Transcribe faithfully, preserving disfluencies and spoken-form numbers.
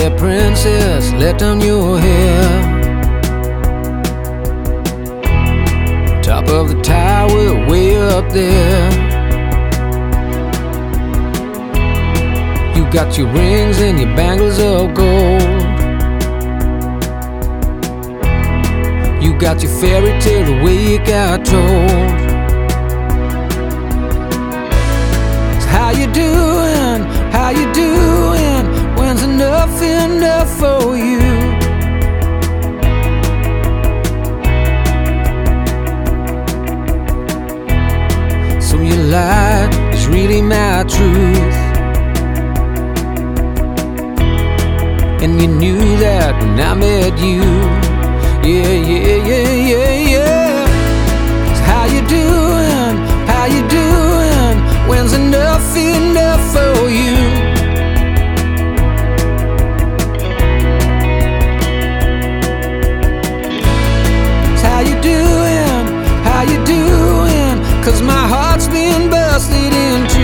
there, princess, let down your hair. Top of the tower, way up there. You got your rings and your bangles of gold. You got your fairy tale the way you got told. So how you doing? How you doing? When's enough enough for you? So your lie is really my truth, and you knew that when I met you. Yeah, yeah, yeah, yeah, yeah. So how you doing? How you doing? When's enough enough for you? So how you doing? How you doing? 'Cause my heart's been busted into.